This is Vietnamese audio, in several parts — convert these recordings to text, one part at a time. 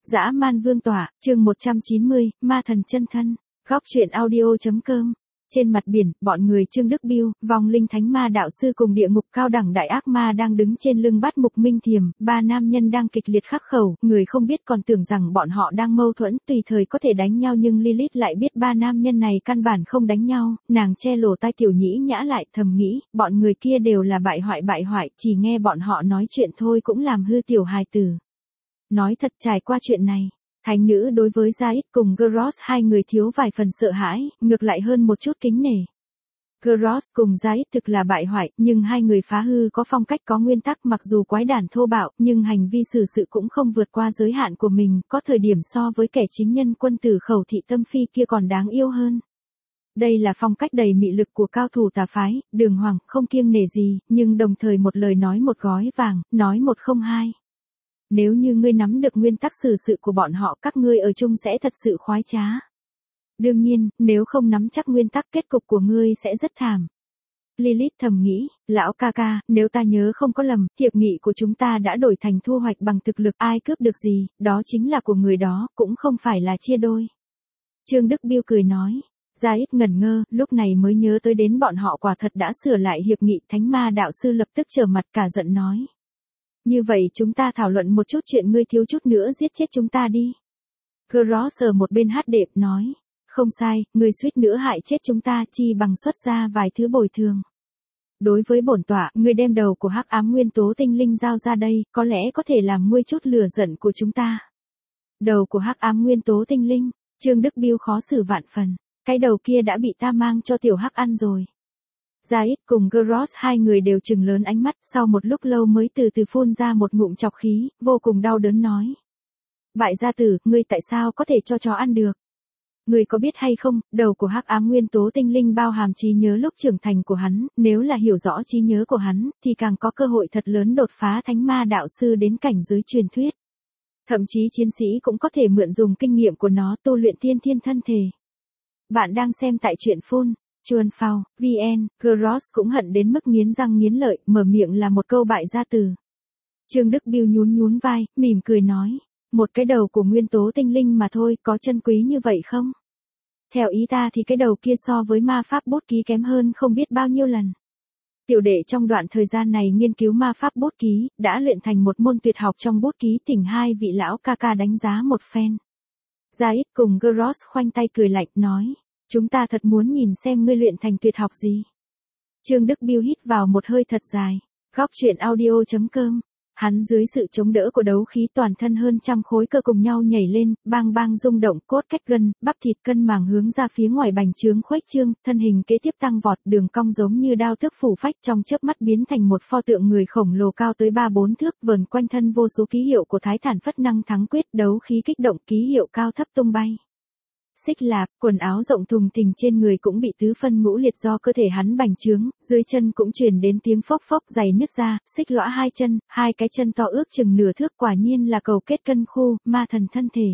Dã man vương tỏa, chương 190, ma thần chân thân. Góc truyện audio.com. Trên mặt biển, bọn người Trương Đức Biêu, vong linh thánh ma đạo sư cùng địa ngục cao đẳng đại ác ma đang đứng trên lưng Bát Mục Minh Thiềm, ba nam nhân đang kịch liệt khắc khẩu, người không biết còn tưởng rằng bọn họ đang mâu thuẫn, tùy thời có thể đánh nhau, nhưng Lilith lại biết ba nam nhân này căn bản không đánh nhau, nàng che lỗ tai Tiểu Nhĩ Nhã lại, thầm nghĩ, bọn người kia đều là bại hoại, chỉ nghe bọn họ nói chuyện thôi cũng làm hư tiểu hài tử. Nói thật, trải qua chuyện này, thánh nữ đối với Zaid cùng Gross hai người thiếu vài phần sợ hãi, ngược lại hơn một chút kính nể. Gross cùng Zaid thực là bại hoại, nhưng hai người phá hư có phong cách có nguyên tắc, mặc dù quái đản thô bạo, nhưng hành vi xử sự cũng không vượt qua giới hạn của mình, có thời điểm so với kẻ chính nhân quân tử Khẩu Thị Tâm Phi kia còn đáng yêu hơn. Đây là phong cách đầy mị lực của cao thủ tà phái, đường hoàng, không kiêng nể gì, nhưng đồng thời một lời nói một gói vàng, nói một không hai. Nếu như ngươi nắm được nguyên tắc xử sự của bọn họ, các ngươi ở chung sẽ thật sự khoái trá. Đương nhiên, nếu không nắm chắc nguyên tắc, kết cục của ngươi sẽ rất thảm. Lilith thầm nghĩ, lão ca ca, nếu ta nhớ không có lầm, hiệp nghị của chúng ta đã đổi thành thu hoạch bằng thực lực, ai cướp được gì, đó chính là của người đó, cũng không phải là chia đôi. Trương Đức Biêu cười nói. Zaid ngẩn ngơ, lúc này mới nhớ tới đến bọn họ quả thật đã sửa lại hiệp nghị, thánh ma đạo sư lập tức trở mặt cả giận nói. Như vậy chúng ta thảo luận một chút chuyện, ngươi thiếu chút nữa giết chết chúng ta đi. Gross ở một bên hát đệm nói. Không sai, ngươi suýt nữa hại chết chúng ta, chi bằng xuất ra vài thứ bồi thường. Đối với bổn tọa, ngươi đem đầu của hắc ám nguyên tố tinh linh giao ra đây, có lẽ có thể làm nguôi chút lửa giận của chúng ta. Đầu của hắc ám nguyên tố tinh linh, Trương Đức Biêu khó xử vạn phần. Cái đầu kia đã bị ta mang cho tiểu hắc ăn rồi. Zaid cùng Gross hai người đều trừng lớn ánh mắt, sau một lúc lâu mới từ từ phun ra một ngụm trọc khí, vô cùng đau đớn nói. Bại gia tử, ngươi tại sao có thể cho chó ăn được? Ngươi có biết hay không, đầu của hắc ám nguyên tố tinh linh bao hàm trí nhớ lúc trưởng thành của hắn, nếu là hiểu rõ trí nhớ của hắn, thì càng có cơ hội thật lớn đột phá thánh ma đạo sư đến cảnh giới truyền thuyết. Thậm chí chiến sĩ cũng có thể mượn dùng kinh nghiệm của nó tu luyện tiên thiên thân thể. Bạn đang xem tại truyện phun. Chuan phao, VN, Gross cũng hận đến mức nghiến răng nghiến lợi, mở miệng là một câu bại gia tử. Trương Đức Biêu nhún vai, mỉm cười nói, một cái đầu của nguyên tố tinh linh mà thôi, có chân quý như vậy không? Theo ý ta thì cái đầu kia so với ma pháp bút ký kém hơn không biết bao nhiêu lần. Tiểu đệ trong đoạn thời gian này nghiên cứu ma pháp bút ký, đã luyện thành một môn tuyệt học trong bút ký, thỉnh hai vị lão ca ca đánh giá một phen. Zaid cùng Gross khoanh tay cười lạnh nói. Chúng ta thật muốn nhìn xem ngươi luyện thành tuyệt học gì. Trương Đức Biêu hít vào một hơi thật dài. Góc truyện audio.com. Hắn dưới sự chống đỡ của đấu khí toàn thân hơn trăm khối cơ cùng nhau nhảy lên, bang bang rung động, cốt cách gân, bắp thịt cân màng hướng ra phía ngoài bành trướng khuếch trương, thân hình kế tiếp tăng vọt, đường cong giống như đao thức phủ phách, trong chớp mắt biến thành một pho tượng người khổng lồ cao tới 3-4 thước, vờn quanh thân vô số ký hiệu của Thái Thản Phất Năng Thắng Quyết, đấu khí kích động, ký hiệu cao thấp tung bay. Xích lạp, quần áo rộng thùng thình trên người cũng bị tứ phân ngũ liệt do cơ thể hắn bành trướng, dưới chân cũng truyền đến tiếng phốc phốc, giày nứt ra, xích lõa hai cái chân to ước chừng nửa thước, quả nhiên là cầu kết cân khô, ma thần thân thể.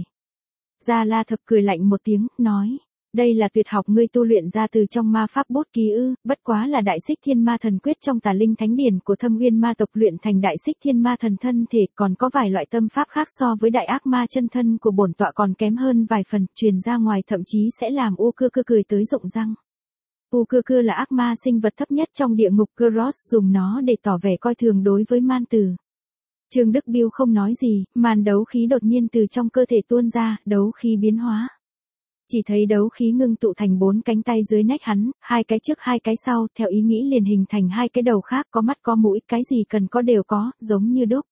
Gia La Thập cười lạnh một tiếng, nói, đây là tuyệt học ngươi tu luyện ra từ trong ma pháp bút ký ư, bất quá là đại xích thiên ma thần quyết trong tà linh thánh điển của Thâm Uyên ma tộc luyện thành đại xích thiên ma thần thân thể, còn có vài loại tâm pháp khác so với đại ác ma chân thân của bổn tọa còn kém hơn vài phần, truyền ra ngoài thậm chí sẽ làm U Cưa Cưa cười tới rụng răng. U Cưa Cưa là ác ma sinh vật thấp nhất trong địa ngục, Gross dùng nó để tỏ vẻ coi thường đối với man tử. Trương Đức Biêu không nói gì, màn đấu khí đột nhiên từ trong cơ thể tuôn ra, đấu khí biến hóa. Chỉ thấy đấu khí ngưng tụ thành 4 cánh tay dưới nách hắn, 2 cái trước 2 cái sau, theo ý nghĩ liền hình thành 2 cái đầu khác, có mắt có mũi, cái gì cần có đều có, giống như đúc.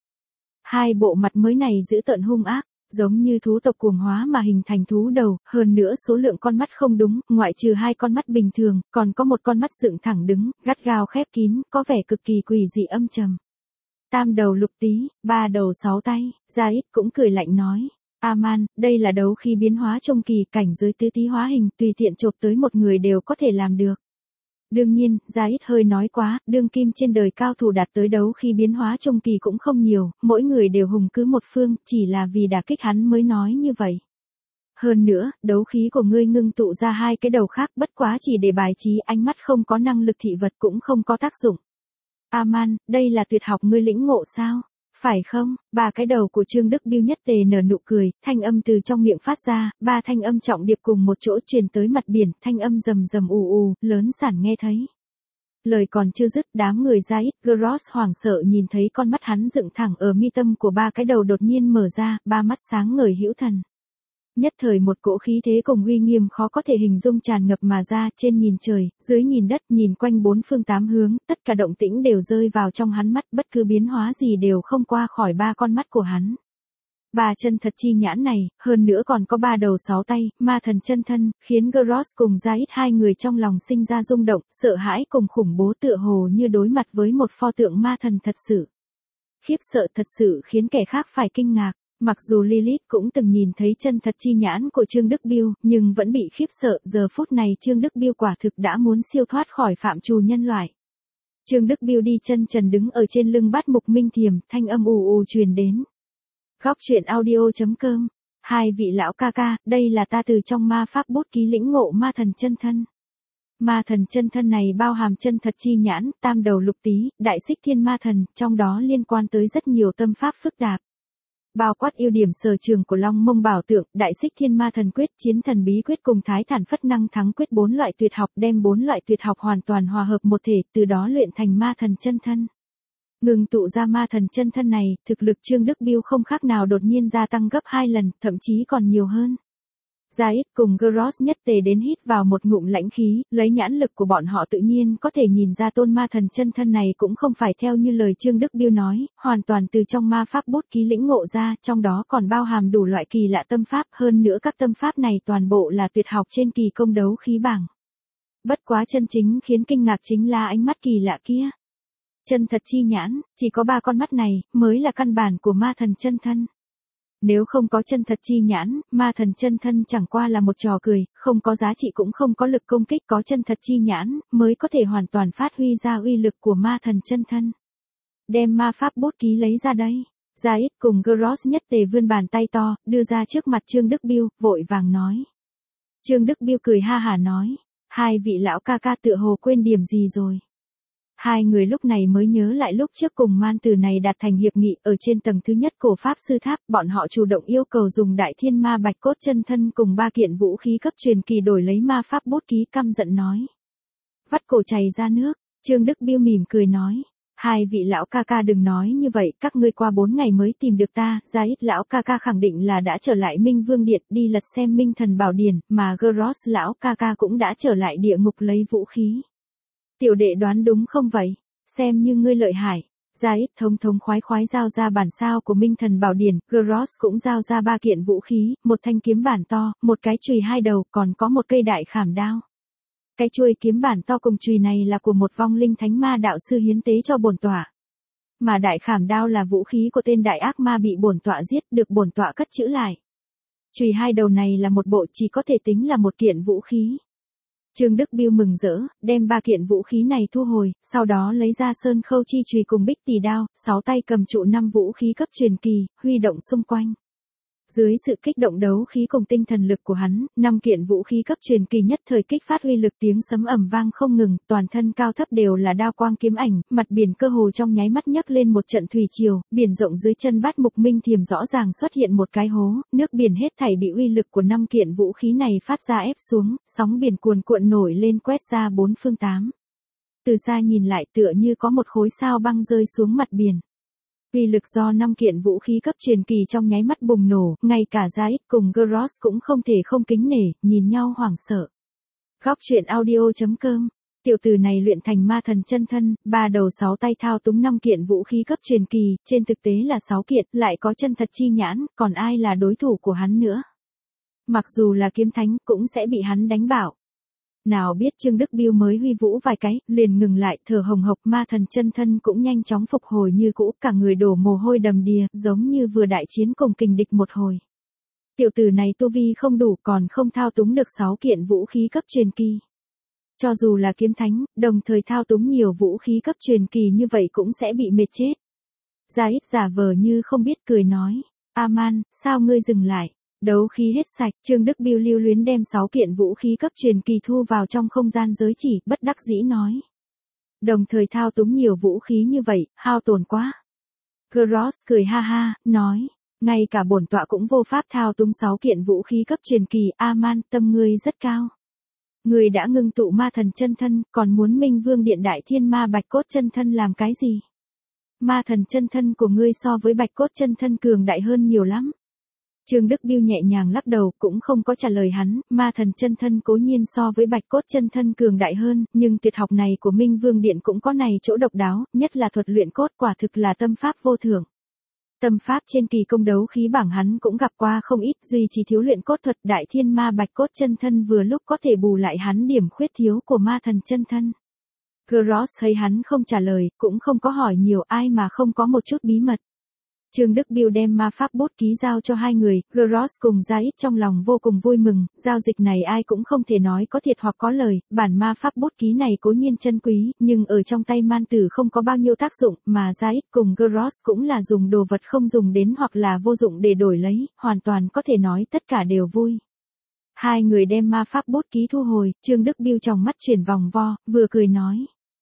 2 bộ mặt mới này giữ tợn hung ác, giống như thú tộc cuồng hóa mà hình thành thú đầu, hơn nữa số lượng con mắt không đúng, ngoại trừ 2 con mắt bình thường, còn có một con mắt dựng thẳng đứng, gắt gao khép kín, có vẻ cực kỳ quỷ dị âm trầm. Tam đầu lục tí, 3 đầu 6 tay, Zaid cũng cười lạnh nói. Aman, đây là đấu khí biến hóa trong kỳ, cảnh giới tứ tí hóa hình, tùy tiện chộp tới một người đều có thể làm được. Đương nhiên, Zaid hơi nói quá, đương kim trên đời cao thủ đạt tới đấu khí biến hóa trong kỳ cũng không nhiều, mỗi người đều hùng cứ một phương, chỉ là vì đả kích hắn mới nói như vậy. Hơn nữa, đấu khí của ngươi ngưng tụ ra 2 cái đầu khác, bất quá chỉ để bài trí, ánh mắt không có năng lực thị vật cũng không có tác dụng. Aman, đây là tuyệt học ngươi lĩnh ngộ sao? Phải không? Ba cái đầu của Trương Đức Biêu nhất tề nở nụ cười, thanh âm từ trong miệng phát ra, ba thanh âm trọng điệp cùng một chỗ truyền tới mặt biển, thanh âm rầm rầm ù ù, lớn sản nghe thấy. Lời còn chưa dứt, đám người Zayed Gross hoảng sợ nhìn thấy con mắt hắn dựng thẳng ở mi tâm của ba cái đầu đột nhiên mở ra, ba mắt sáng ngời hữu thần. Nhất thời một cỗ khí thế cùng uy nghiêm khó có thể hình dung tràn ngập mà ra, trên nhìn trời, dưới nhìn đất, nhìn quanh bốn phương tám hướng, tất cả động tĩnh đều rơi vào trong hắn mắt, bất cứ biến hóa gì đều không qua khỏi ba con mắt của hắn. Ba chân thật chi nhãn này, hơn nữa còn có ba đầu sáu tay, ma thần chân thân, khiến Gross cùng Zayed hai người trong lòng sinh ra rung động, sợ hãi cùng khủng bố tựa hồ như đối mặt với một pho tượng ma thần thật sự. Khiếp sợ thật sự khiến kẻ khác phải kinh ngạc. Mặc dù Lilith cũng từng nhìn thấy chân thật chi nhãn của Trương Đức Biêu, nhưng vẫn bị khiếp sợ, giờ phút này Trương Đức Biêu quả thực đã muốn siêu thoát khỏi phạm trù nhân loại. Trương Đức Biêu đi chân trần đứng ở trên lưng bát mục minh thiềm, thanh âm ù ù truyền đến. Góc truyện audio.com. Hai vị lão ca ca, đây là ta từ trong ma pháp bút ký lĩnh ngộ ma thần chân thân. Ma thần chân thân này bao hàm chân thật chi nhãn, tam đầu lục tý, đại xích thiên ma thần, trong đó liên quan tới rất nhiều tâm pháp phức tạp. Bao quát ưu điểm sở trường của Long Mông Bảo Tượng, Đại Xích Thiên Ma Thần Quyết, Chiến Thần Bí Quyết cùng Thái Thản Phất Năng Thắng Quyết, bốn loại tuyệt học, đem bốn loại tuyệt học hoàn toàn hòa hợp một thể, từ đó luyện thành ma thần chân thân. Ngừng tụ ra ma thần chân thân này, thực lực Trương Đức Biêu không khác nào đột nhiên gia tăng gấp 2 lần, thậm chí còn nhiều hơn. Zayed cùng Gross nhất tề đến hít vào một ngụm lãnh khí, lấy nhãn lực của bọn họ tự nhiên có thể nhìn ra tôn ma thần chân thân này cũng không phải theo như lời Trương Đức Biêu nói, hoàn toàn từ trong ma pháp bút ký lĩnh ngộ ra, trong đó còn bao hàm đủ loại kỳ lạ tâm pháp, hơn nữa các tâm pháp này toàn bộ là tuyệt học trên kỳ công đấu khí bảng. Bất quá chân chính khiến kinh ngạc chính là ánh mắt kỳ lạ kia. Chân thật chi nhãn, chỉ có ba con mắt này, mới là căn bản của ma thần chân thân. Nếu không có chân thật chi nhãn, ma thần chân thân chẳng qua là một trò cười, không có giá trị cũng không có lực công kích, có chân thật chi nhãn, mới có thể hoàn toàn phát huy ra uy lực của ma thần chân thân. Đem ma pháp bút ký lấy ra đây. Zayed cùng Gross nhất tề vươn bàn tay to, đưa ra trước mặt Trương Đức Biêu, vội vàng nói. Trương Đức Biêu cười ha hả nói, hai vị lão ca ca tựa hồ quên điểm gì rồi. Hai người lúc này mới nhớ lại lúc trước cùng man tử này đạt thành hiệp nghị ở trên tầng thứ nhất cổ pháp sư tháp, bọn họ chủ động yêu cầu dùng đại thiên ma bạch cốt chân thân cùng ba kiện vũ khí cấp truyền kỳ đổi lấy ma pháp bút ký, căm giận nói. Vắt cổ chảy ra nước, Trương Đức Biêu mỉm cười nói. Hai vị lão ca ca đừng nói như vậy, các ngươi qua 4 ngày mới tìm được ta, Zayed lão ca ca khẳng định là đã trở lại Minh Vương Điện đi lật xem Minh Thần Bảo Điển, mà Gross lão ca ca cũng đã trở lại địa ngục lấy vũ khí. Tiểu đệ đoán đúng không vậy? Xem như ngươi lợi hại. Zayed thống khoái giao ra bản sao của Minh Thần Bảo Điển, Gross cũng giao ra 3 kiện vũ khí, một thanh kiếm bản to, một cái chùy 2 đầu, còn có một cây đại khảm đao. Cái chuôi kiếm bản to cùng chùy này là của một vong linh thánh ma đạo sư hiến tế cho bổn tọa. Mà đại khảm đao là vũ khí của tên đại ác ma bị bổn tọa giết, được bổn tọa cất trữ lại. Chùy 2 đầu này là một bộ, chỉ có thể tính là một kiện vũ khí. Trương Đức Biêu mừng rỡ, đem 3 kiện vũ khí này thu hồi, sau đó lấy ra sơn khâu chi chùy cùng bích tỳ đao, 6 tay cầm trụ 5 vũ khí cấp truyền kỳ, huy động xung quanh. Dưới sự kích động đấu khí cùng tinh thần lực của hắn, 5 kiện vũ khí cấp truyền kỳ nhất thời kích phát uy lực, tiếng sấm ầm vang không ngừng, toàn thân cao thấp đều là đao quang kiếm ảnh, mặt biển cơ hồ trong nháy mắt nhấc lên một trận thủy triều, biển rộng dưới chân bát mục minh thiềm rõ ràng xuất hiện một cái hố, nước biển hết thảy bị uy lực của 5 kiện vũ khí này phát ra ép xuống, sóng biển cuồn cuộn nổi lên quét ra bốn phương tám. Từ xa nhìn lại tựa như có một khối sao băng rơi xuống mặt biển. Uy lực do 5 kiện vũ khí cấp truyền kỳ trong nháy mắt bùng nổ, ngay cả Zayed cùng Gross cũng không thể không kính nể, nhìn nhau hoảng sợ. Góc truyện audio.com. Tiểu tử này luyện thành ma thần chân thân, 3 đầu 6 tay thao túng 5 kiện vũ khí cấp truyền kỳ, trên thực tế là 6 kiện, lại có chân thật chi nhãn, còn ai là đối thủ của hắn nữa. Mặc dù là kiếm thánh cũng sẽ bị hắn đánh bạo. Nào biết Trương Đức Biêu mới huy vũ vài cái, liền ngừng lại, thở hồng hộc, ma thần chân thân cũng nhanh chóng phục hồi như cũ, cả người đổ mồ hôi đầm đìa, giống như vừa đại chiến cùng kình địch một hồi. Tiểu tử này tu vi không đủ, còn không thao túng được 6 kiện vũ khí cấp truyền kỳ. Cho dù là kiếm thánh, đồng thời thao túng nhiều vũ khí cấp truyền kỳ như vậy cũng sẽ bị mệt chết. Zayed giả vờ như không biết cười nói, Aman, sao ngươi dừng lại? Đấu khí hết sạch, Trương Đức Biêu lưu luyến đem 6 kiện vũ khí cấp truyền kỳ thu vào trong không gian giới chỉ, bất đắc dĩ nói. Đồng thời thao túng nhiều vũ khí như vậy, hao tổn quá. Gross cười ha ha, nói. Ngay cả bổn tọa cũng vô pháp thao túng 6 kiện vũ khí cấp truyền kỳ, Aman, tâm ngươi rất cao. Ngươi đã ngưng tụ ma thần chân thân, còn muốn Minh Vương Điện Đại Thiên Ma Bạch Cốt chân thân làm cái gì? Ma thần chân thân của ngươi so với Bạch Cốt chân thân cường đại hơn nhiều lắm. Trương Đức Biêu nhẹ nhàng lắc đầu, cũng không có trả lời hắn, ma thần chân thân cố nhiên so với Bạch Cốt chân thân cường đại hơn, nhưng tuyệt học này của Minh Vương Điện cũng có này chỗ độc đáo, nhất là thuật luyện cốt quả thực là tâm pháp vô thượng. Tâm pháp trên kỳ công đấu khí bảng hắn cũng gặp qua không ít, duy chỉ thiếu luyện cốt thuật Đại Thiên Ma Bạch Cốt chân thân vừa lúc có thể bù lại hắn điểm khuyết thiếu của ma thần chân thân. Gross thấy hắn không trả lời, cũng không có hỏi nhiều, ai mà không có một chút bí mật. Trương Đức Biêu đem ma pháp bút ký giao cho hai người, Gross cùng Zaid trong lòng vô cùng vui mừng, giao dịch này ai cũng không thể nói có thiệt hoặc có lời, bản ma pháp bút ký này cố nhiên chân quý, nhưng ở trong tay man tử không có bao nhiêu tác dụng, mà Zaid cùng Gross cũng là dùng đồ vật không dùng đến hoặc là vô dụng để đổi lấy, hoàn toàn có thể nói tất cả đều vui. Hai người đem ma pháp bút ký thu hồi, Trương Đức Biêu trong mắt chuyển vòng vo, vừa cười nói.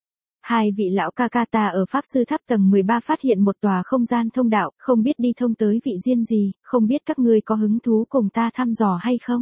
Hai vị lão ca ca ta ở Pháp Sư Tháp tầng 13 phát hiện một tòa không gian thông đạo, không biết đi thông tới vị diên gì, không biết các ngươi có hứng thú cùng ta thăm dò hay không?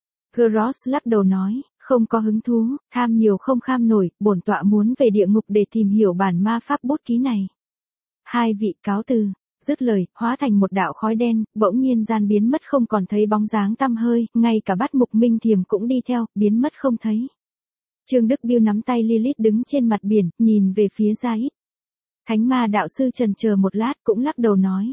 Gross lắc đầu nói, không có hứng thú, tham nhiều không kham nổi, bổn tọa muốn về địa ngục để tìm hiểu bản ma pháp bút ký này. Hai vị cáo từ, dứt lời, hóa thành một đạo khói đen, bỗng nhiên gian biến mất không còn thấy bóng dáng tăm hơi, ngay cả Bát Mục Minh Thiềm cũng đi theo, biến mất không thấy. Trương Đức Biêu nắm tay Lilith đứng trên mặt biển, nhìn về phía Zaid. Thánh ma đạo sư chần chờ một lát cũng lắc đầu nói.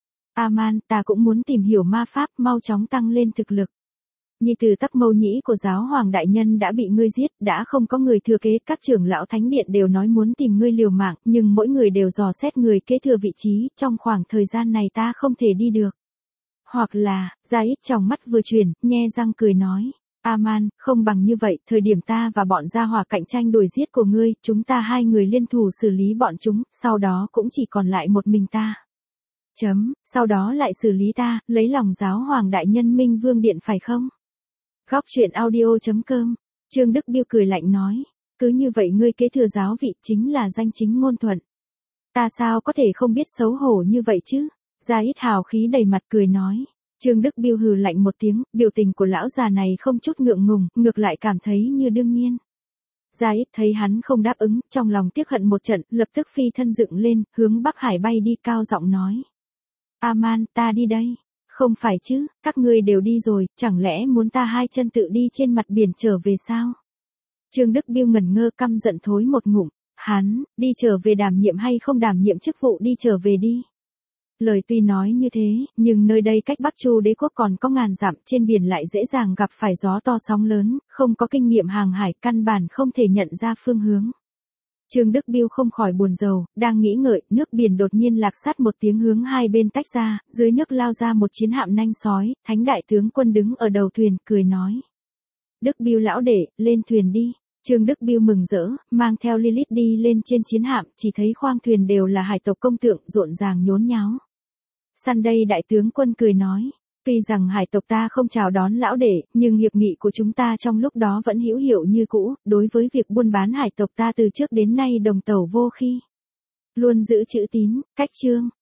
Aman, ta cũng muốn tìm hiểu ma pháp, mau chóng tăng lên thực lực. Nhi tử Tắc Mâu Nhĩ của giáo hoàng đại nhân đã bị ngươi giết, đã không có người thừa kế, các trưởng lão thánh điện đều nói muốn tìm ngươi liều mạng, nhưng mỗi người đều dò xét người kế thừa vị trí, trong khoảng thời gian này ta không thể đi được. Hoặc là, Zaid trong mắt vừa chuyển, nhe răng cười nói. Aman, không bằng như vậy, thời điểm ta và bọn gia hỏa cạnh tranh đuổi giết của ngươi, chúng ta hai người liên thủ xử lý bọn chúng, sau đó cũng chỉ còn lại một mình ta. Sau đó lại xử lý ta, lấy lòng giáo hoàng đại nhân Minh Vương Điện phải không? Góc truyện audio.com, Trương Đức Biêu cười lạnh nói, cứ như vậy ngươi kế thừa giáo vị chính là danh chính ngôn thuận. Ta sao có thể không biết xấu hổ như vậy chứ? Zaid hào khí đầy mặt cười nói. Trương Đức Biêu hừ lạnh một tiếng, biểu tình của lão già này không chút ngượng ngùng, ngược lại cảm thấy như đương nhiên. Zaid thấy hắn không đáp ứng, trong lòng tiếc hận một trận, lập tức phi thân dựng lên, hướng Bắc Hải bay đi, cao giọng nói. Aman, ta đi đây. Không phải chứ, các ngươi đều đi rồi, chẳng lẽ muốn ta hai chân tự đi trên mặt biển trở về sao? Trương Đức Biêu ngẩn ngơ căm giận thối một ngụm, hắn, đi trở về đảm nhiệm hay không đảm nhiệm chức vụ đi trở về đi. Lời tuy nói như thế, nhưng nơi đây cách Bắc Chu đế quốc còn có ngàn dặm, trên biển lại dễ dàng gặp phải gió to sóng lớn, không có kinh nghiệm hàng hải, căn bản không thể nhận ra phương hướng. Trương Đức Biêu không khỏi buồn rầu, đang nghĩ ngợi, nước biển đột nhiên lạc sát một tiếng hướng hai bên tách ra, dưới nước lao ra một chiến hạm nanh sói, Thánh đại tướng quân đứng ở đầu thuyền, cười nói. Đức Biêu lão đệ, lên thuyền đi. Trương Đức Biêu mừng rỡ, mang theo Lilith đi lên trên chiến hạm, chỉ thấy khoang thuyền đều là hải tộc công tượng, rộn ràng nhốn nháo. Sunday đại tướng quân cười nói, tuy rằng hải tộc ta không chào đón lão đệ, nhưng hiệp nghị của chúng ta trong lúc đó vẫn hữu hiệu như cũ, đối với việc buôn bán hải tộc ta từ trước đến nay đồng tàu vô khi. Luôn giữ chữ tín, cách chương.